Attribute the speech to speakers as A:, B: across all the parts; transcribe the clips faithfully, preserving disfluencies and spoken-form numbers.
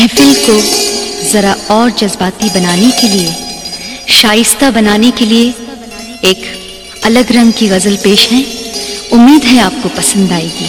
A: महफिल को जरा और जज्बाती बनाने के लिए, शाइस्ता बनाने के लिए एक अलग रंग की गजल पेश है। उम्मीद है आपको पसंद आएगी।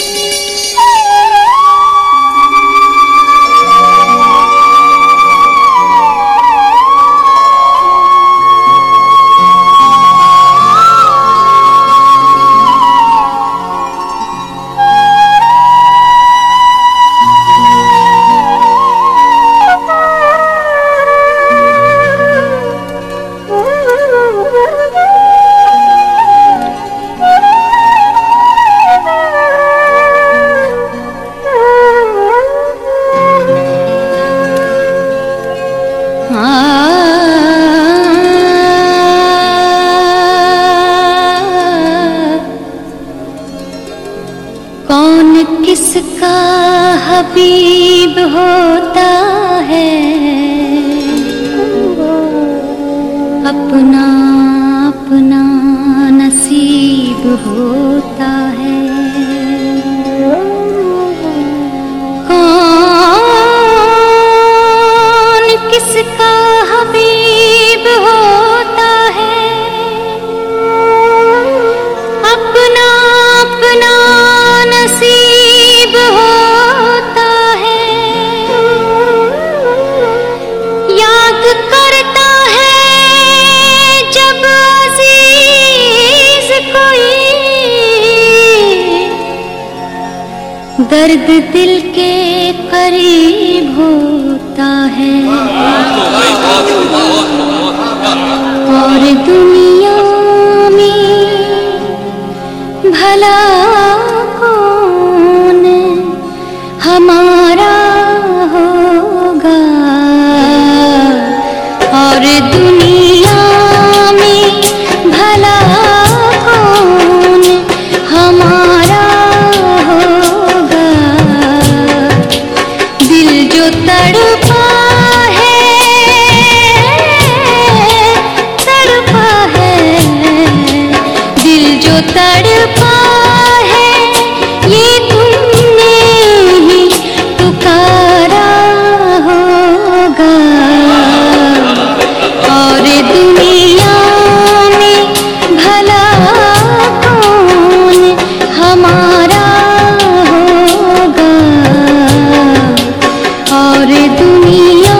B: कौन किसका हबीब होता है, अपना अपना नसीब होता है। कौन किसका हबीब होता है, अपना अपना नसीब होता है। याद करता है जब अजीज कोई, दर्द दिल के करीब होता है। और दुनिया में भला कौन हमारा होगा, और दुनिया में भला कौन हमारा होगा। दिल जो तड़पा है तड़पा है, दिल जो तड़पा है ये तुमने ही पुकारा होगा। और दुनिया में भला कौन हमारा होगा, और दुनिया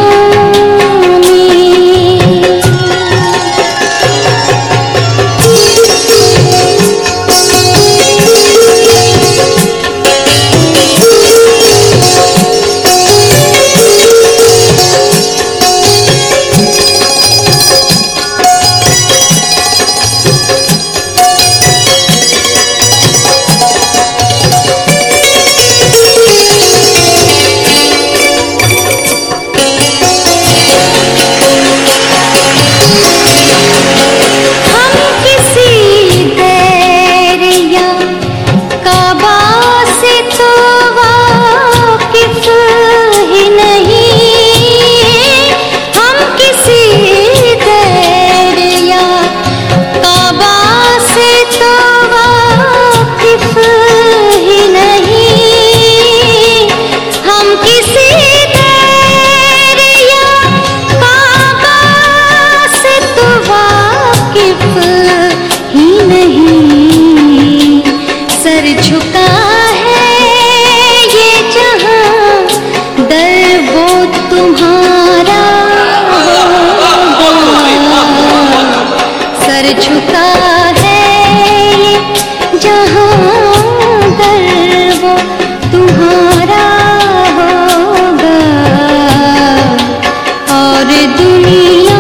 B: झुका है ये जहां, दर वो तुम्हारा होगा। सर झुका है ये जहां, दर वो तुम्हारा होगा। और दुनिया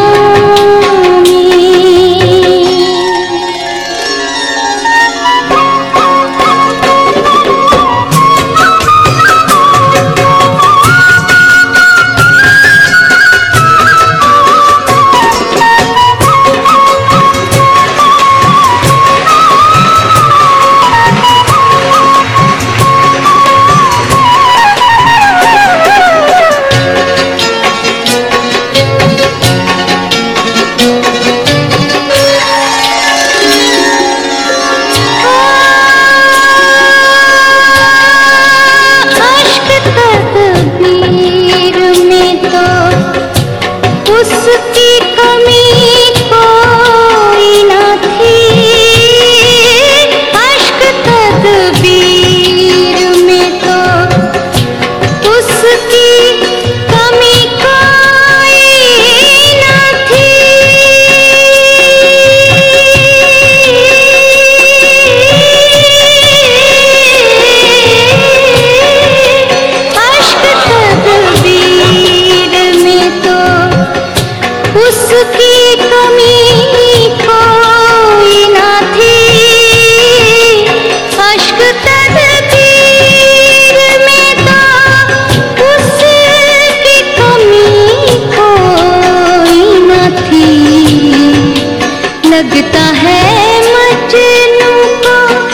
B: लगता है मजनू को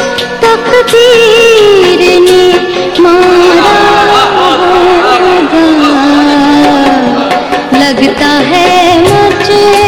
B: तकदीर ने मारा होगा, लगता है मजनू